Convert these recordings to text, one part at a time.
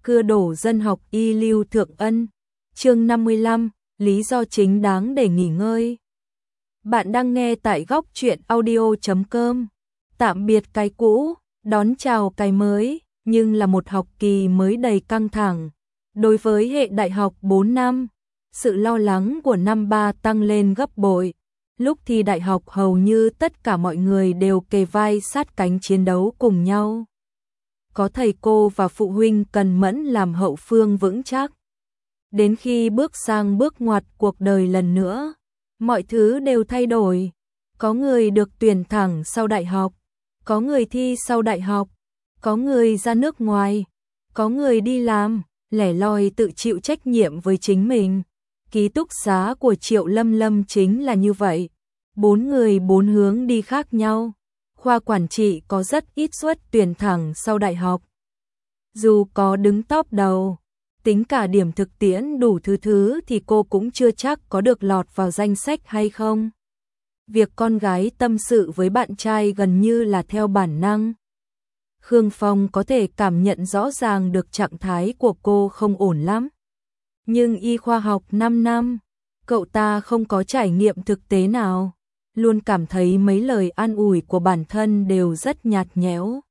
cưa đổ dân học y Lưu Thượng Ân. Chương 55, lý do chính đáng để nghỉ ngơi. Bạn đang nghe tại góc truyện audio.com. Tạm biệt cái cũ, đón chào cái mới, nhưng là một học kỳ mới đầy căng thẳng. Đối với hệ đại học 4 năm, sự lo lắng của năm 3 tăng lên gấp bội. Lúc thi đại học hầu như tất cả mọi người đều kề vai sát cánh chiến đấu cùng nhau. Có thầy cô và phụ huynh cần mẫn làm hậu phương vững chắc. Đến khi bước sang bước ngoặt cuộc đời lần nữa, mọi thứ đều thay đổi. Có người được tuyển thẳng sau đại học, có người thi sau đại học, có người ra nước ngoài, có người đi làm, lẻ loi tự chịu trách nhiệm với chính mình. Ký túc xá của Triệu Lâm Lâm chính là như vậy. 4 người 4 hướng đi khác nhau. Khoa quản trị có rất ít suất tuyển thẳng sau đại học. Dù có đứng top đầu, tính cả điểm thực tiễn đủ thứ thì cô cũng chưa chắc có được lọt vào danh sách hay không. Việc con gái tâm sự với bạn trai gần như là theo bản năng. Khương Phong có thể cảm nhận rõ ràng được trạng thái của cô không ổn lắm. Nhưng y khoa học 5 năm, cậu ta không có trải nghiệm thực tế nào, luôn cảm thấy mấy lời an ủi của bản thân đều rất nhạt nhẽo.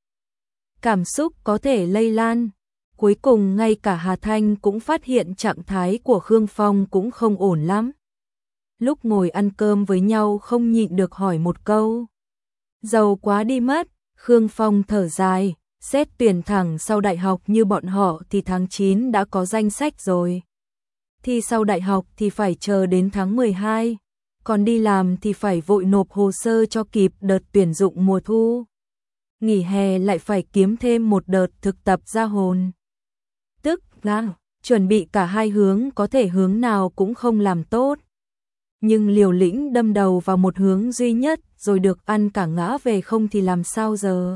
Cảm xúc có thể lây lan. Cuối cùng ngay cả Hà Thanh cũng phát hiện trạng thái của Khương Phong cũng không ổn lắm. Lúc ngồi ăn cơm với nhau không nhịn được hỏi một câu. Giàu quá đi mất, Khương Phong thở dài, xét tuyển thẳng sau đại học như bọn họ thì tháng 9 đã có danh sách rồi. Thi sau đại học thì phải chờ đến tháng 12, còn đi làm thì phải vội nộp hồ sơ cho kịp đợt tuyển dụng mùa thu. Nghỉ hè lại phải kiếm thêm một đợt thực tập ra hồn. Tức là chuẩn bị cả hai hướng, có thể hướng nào cũng không làm tốt. Nhưng liều lĩnh đâm đầu vào một hướng duy nhất rồi được ăn cả ngã về không thì làm sao giờ?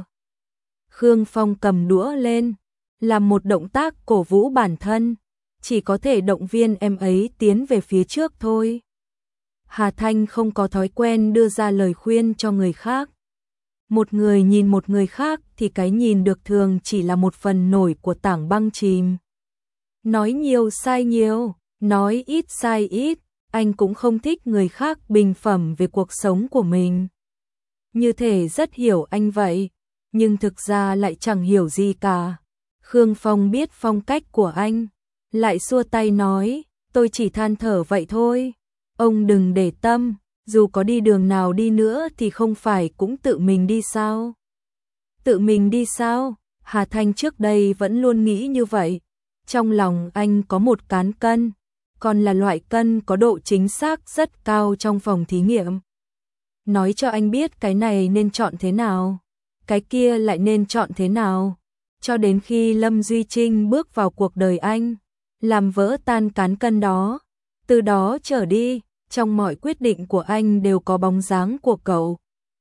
Khương Phong cầm đũa lên, làm một động tác cổ vũ bản thân, chỉ có thể động viên em ấy tiến về phía trước thôi. Hà Thanh không có thói quen đưa ra lời khuyên cho người khác. Một người nhìn một người khác thì cái nhìn được thường chỉ là một phần nổi của tảng băng chìm. Nói nhiều sai nhiều, nói ít sai ít, anh cũng không thích người khác bình phẩm về cuộc sống của mình. Như thể rất hiểu anh vậy, nhưng thực ra lại chẳng hiểu gì cả. Khương Phong biết phong cách của anh, lại xua tay nói, tôi chỉ than thở vậy thôi. Ông đừng để tâm, dù có đi đường nào đi nữa thì không phải cũng tự mình đi sao? Tự mình đi sao? Hà Thanh trước đây vẫn luôn nghĩ như vậy. Trong lòng anh có một cán cân, còn là loại cân có độ chính xác rất cao trong phòng thí nghiệm. Nói cho anh biết cái này nên chọn thế nào, cái kia lại nên chọn thế nào. Cho đến khi Lâm Duy Trinh bước vào cuộc đời anh, làm vỡ tan cán cân đó. Từ đó trở đi, trong mọi quyết định của anh đều có bóng dáng của cậu.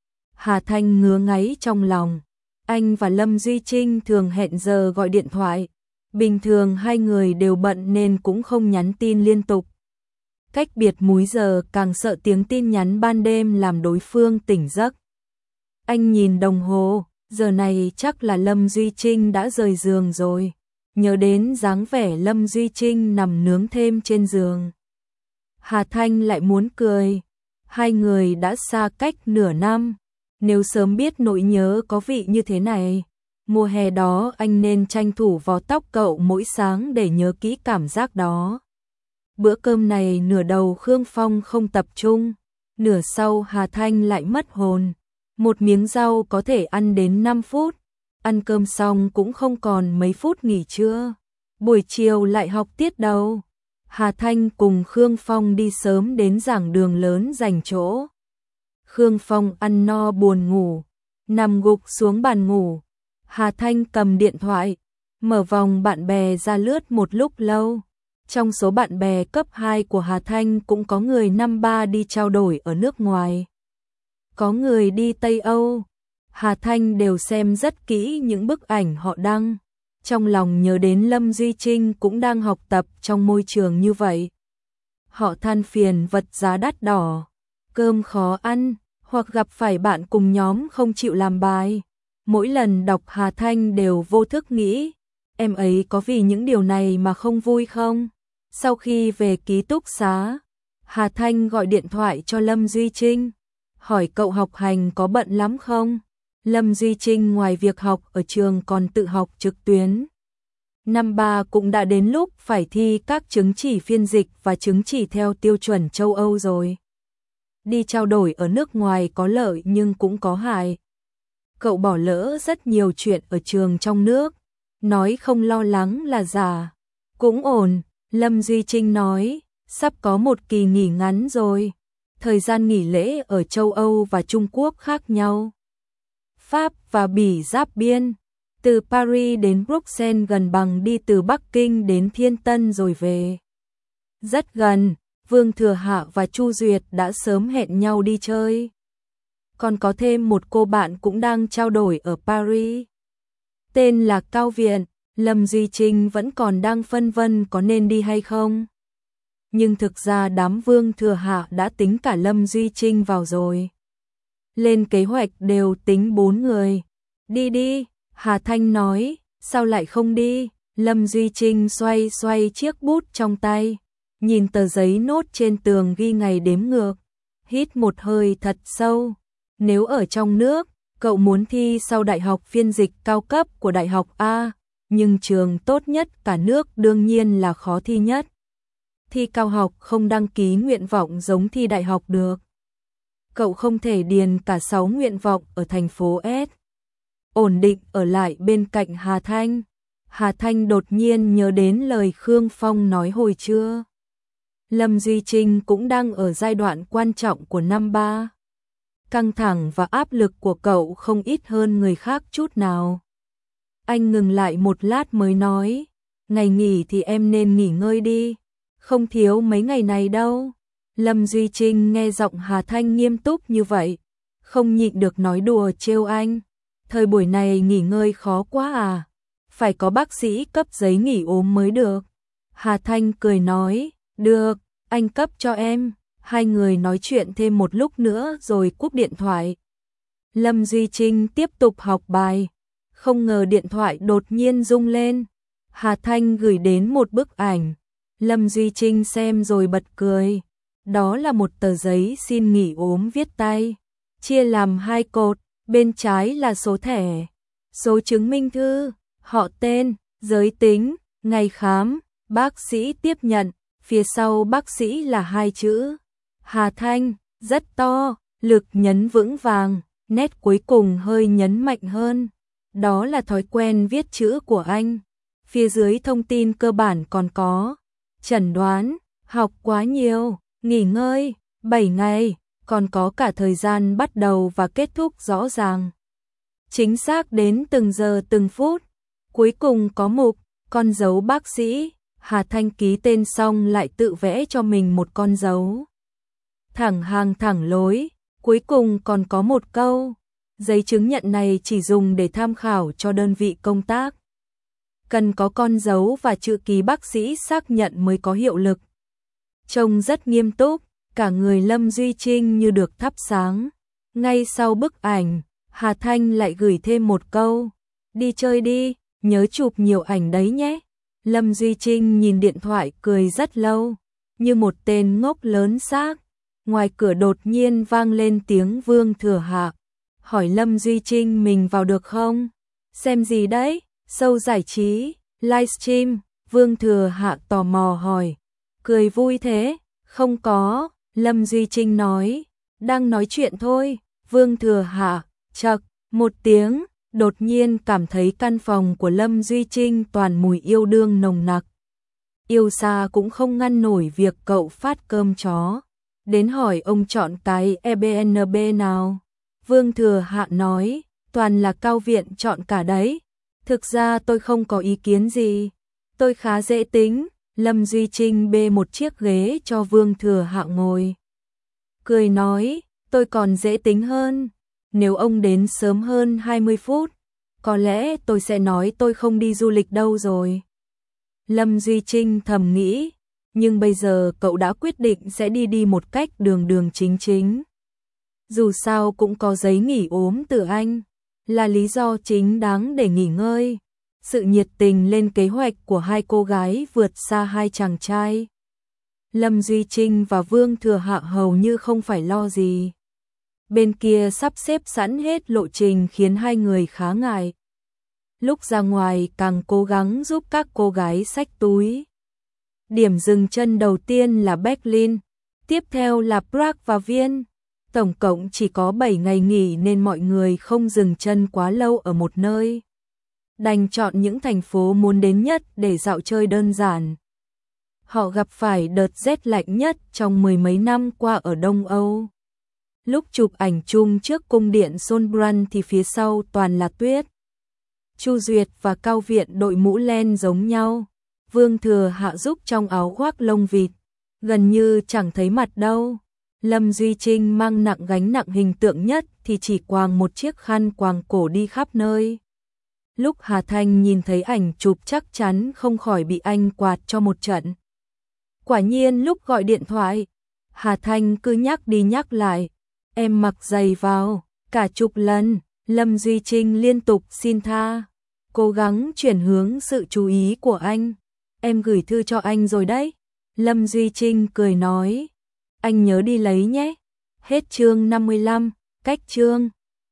Hà Thanh ngứa ngáy trong lòng. Anh và Lâm Duy Trinh thường hẹn giờ gọi điện thoại. Bình thường hai người đều bận nên cũng không nhắn tin liên tục. Cách biệt múi giờ càng sợ tiếng tin nhắn ban đêm làm đối phương tỉnh giấc. Anh nhìn đồng hồ, giờ này chắc là Lâm Duy Trinh đã rời giường rồi. Nhớ đến dáng vẻ Lâm Duy Trinh nằm nướng thêm trên giường, Hà Thanh lại muốn cười. Hai người đã xa cách nửa năm. Nếu sớm biết nỗi nhớ có vị như thế này, mùa hè đó anh nên tranh thủ vò tóc cậu mỗi sáng để nhớ kỹ cảm giác đó. Bữa cơm này nửa đầu Khương Phong không tập trung, nửa sau Hà Thanh lại mất hồn. Một miếng rau có thể ăn đến 5 phút, ăn cơm xong cũng không còn mấy phút nghỉ trưa. Buổi chiều lại học tiết đầu. Hà Thanh cùng Khương Phong đi sớm đến giảng đường lớn dành chỗ. Khương Phong ăn no buồn ngủ, nằm gục xuống bàn ngủ. Hà Thanh cầm điện thoại, mở vòng bạn bè ra lướt một lúc lâu. Trong số bạn bè cấp 2 của Hà Thanh cũng có người năm 3 đi trao đổi ở nước ngoài, có người đi Tây Âu. Hà Thanh đều xem rất kỹ những bức ảnh họ đăng. Trong lòng nhớ đến Lâm Duy Trinh cũng đang học tập trong môi trường như vậy. Họ than phiền vật giá đắt đỏ, cơm khó ăn, hoặc gặp phải bạn cùng nhóm không chịu làm bài. Mỗi lần đọc Hà Thanh đều vô thức nghĩ, em ấy có vì những điều này mà không vui không? Sau khi về ký túc xá, Hà Thanh gọi điện thoại cho Lâm Duy Trinh, hỏi cậu học hành có bận lắm không? Lâm Duy Trinh ngoài việc học ở trường còn tự học trực tuyến. Năm 3 cũng đã đến lúc phải thi các chứng chỉ phiên dịch và chứng chỉ theo tiêu chuẩn châu Âu rồi. Đi trao đổi ở nước ngoài có lợi nhưng cũng có hại. Cậu bỏ lỡ rất nhiều chuyện ở trường trong nước, nói không lo lắng là giả. Cũng ổn, Lâm Duy Trinh nói, sắp có một kỳ nghỉ ngắn rồi. Thời gian nghỉ lễ ở châu Âu và Trung Quốc khác nhau. Pháp và Bỉ giáp biên, từ Paris đến Bruxelles gần bằng đi từ Bắc Kinh đến Thiên Tân rồi về. Rất gần, Vương Thừa Hạ và Chu Duyệt đã sớm hẹn nhau đi chơi. Còn có thêm một cô bạn cũng đang trao đổi ở Paris. Tên là Cao Viện, Lâm Duy Trinh vẫn còn đang phân vân có nên đi hay không. Nhưng thực ra đám Vương Thừa Hạ đã tính cả Lâm Duy Trinh vào rồi. Lên kế hoạch đều tính 4 người. Đi đi, Hà Thanh nói, sao lại không đi? Lâm Duy Trinh xoay xoay chiếc bút trong tay, nhìn tờ giấy nốt trên tường ghi ngày đếm ngược, hít một hơi thật sâu. Nếu ở trong nước, cậu muốn thi sau đại học phiên dịch cao cấp của Đại học A, nhưng trường tốt nhất cả nước đương nhiên là khó thi nhất. Thi cao học không đăng ký nguyện vọng giống thi đại học được. Cậu không thể điền cả 6 nguyện vọng ở thành phố S. Ổn định ở lại bên cạnh Hà Thanh. Hà Thanh đột nhiên nhớ đến lời Khương Phong nói hồi trưa. Lâm Duy Trinh cũng đang ở giai đoạn quan trọng của năm 3. Căng thẳng và áp lực của cậu không ít hơn người khác chút nào. Anh ngừng lại một lát mới nói, ngày nghỉ thì em nên nghỉ ngơi đi, không thiếu mấy ngày này đâu. Lâm Duy Trinh nghe giọng Hà Thanh nghiêm túc như vậy, không nhịn được nói đùa trêu anh. Thời buổi này nghỉ ngơi khó quá à, phải có bác sĩ cấp giấy nghỉ ốm mới được. Hà Thanh cười nói, được, anh cấp cho em. Hai người nói chuyện thêm một lúc nữa rồi cúp điện thoại. Lâm Duy Trinh tiếp tục học bài, không ngờ điện thoại đột nhiên rung lên. Hà Thanh gửi đến một bức ảnh. Lâm Duy Trinh xem rồi bật cười. Đó là một tờ giấy xin nghỉ ốm viết tay, chia làm 2 cột, bên trái là số thẻ, số chứng minh thư, họ tên, giới tính, ngày khám, bác sĩ tiếp nhận, phía sau bác sĩ là 2 chữ. Hà Thanh, rất to, lực nhấn vững vàng, nét cuối cùng hơi nhấn mạnh hơn. Đó là thói quen viết chữ của anh. Phía dưới thông tin cơ bản còn có chẩn đoán, học quá nhiều, nghỉ ngơi, 7 ngày, còn có cả thời gian bắt đầu và kết thúc rõ ràng. Chính xác đến từng giờ từng phút. Cuối cùng có mục, con dấu bác sĩ. Hà Thanh ký tên xong lại tự vẽ cho mình một con dấu. Thẳng hàng thẳng lối, cuối cùng còn có một câu. Giấy chứng nhận này chỉ dùng để tham khảo cho đơn vị công tác. Cần có con dấu và chữ ký bác sĩ xác nhận mới có hiệu lực. Trông rất nghiêm túc, cả người Lâm Duy Trinh như được thắp sáng. Ngay sau bức ảnh, Hà Thanh lại gửi thêm một câu. Đi chơi đi, nhớ chụp nhiều ảnh đấy nhé. Lâm Duy Trinh nhìn điện thoại cười rất lâu, như một tên ngốc lớn xác. Ngoài cửa đột nhiên vang lên tiếng Vương Thừa Hạ, hỏi Lâm Duy Trinh mình vào được không? Xem gì đấy? Show giải trí, livestream. Vương Thừa Hạ tò mò hỏi, cười vui thế? Không có, Lâm Duy Trinh nói, đang nói chuyện thôi. Vương Thừa Hạ, chậc, một tiếng, đột nhiên cảm thấy căn phòng của Lâm Duy Trinh toàn mùi yêu đương nồng nặc. Yêu xa cũng không ngăn nổi việc cậu phát cơm chó. Đến hỏi ông chọn cái Airbnb nào. Vương Thừa Hạ nói, toàn là Cao Viện chọn cả đấy. Thực ra tôi không có ý kiến gì, tôi khá dễ tính. Lâm Duy Trinh bê một chiếc ghế cho Vương Thừa Hạ ngồi. Cười nói, tôi còn dễ tính hơn. Nếu ông đến sớm hơn 20 phút, có lẽ tôi sẽ nói tôi không đi du lịch đâu rồi. Lâm Duy Trinh thầm nghĩ, nhưng bây giờ cậu đã quyết định sẽ đi một cách đường đường chính chính. Dù sao cũng có giấy nghỉ ốm từ anh, là lý do chính đáng để nghỉ ngơi. Sự nhiệt tình lên kế hoạch của hai cô gái vượt xa hai chàng trai. Lâm Duy Trinh và Vương Thừa Hạ hầu như không phải lo gì. Bên kia sắp xếp sẵn hết lộ trình khiến hai người khá ngại. Lúc ra ngoài càng cố gắng giúp các cô gái xách túi. Điểm dừng chân đầu tiên là Berlin, tiếp theo là Prague và Viên. Tổng cộng chỉ có 7 ngày nghỉ nên mọi người không dừng chân quá lâu ở một nơi. Đành chọn những thành phố muốn đến nhất để dạo chơi đơn giản. Họ gặp phải đợt rét lạnh nhất trong mười mấy năm qua ở Đông Âu. Lúc chụp ảnh chung trước cung điện Solbrunn thì phía sau toàn là tuyết. Chu Duyệt và Cao Viện đội mũ len giống nhau. Vương Thừa Hạ giúp trong áo khoác lông vịt, gần như chẳng thấy mặt đâu. Lâm Duy Trinh mang nặng gánh nặng hình tượng nhất thì chỉ quàng một chiếc khăn quàng cổ đi khắp nơi. Lúc Hà Thanh nhìn thấy ảnh chụp chắc chắn không khỏi bị anh quạt cho một trận. Quả nhiên lúc gọi điện thoại, Hà Thanh cứ nhắc đi nhắc lại, em mặc giày vào, cả chục lần. Lâm Duy Trinh liên tục xin tha, cố gắng chuyển hướng sự chú ý của anh. Em gửi thư cho anh rồi đấy. Lâm Duy Trinh cười nói, anh nhớ đi lấy nhé. Hết chương 55, cách chương.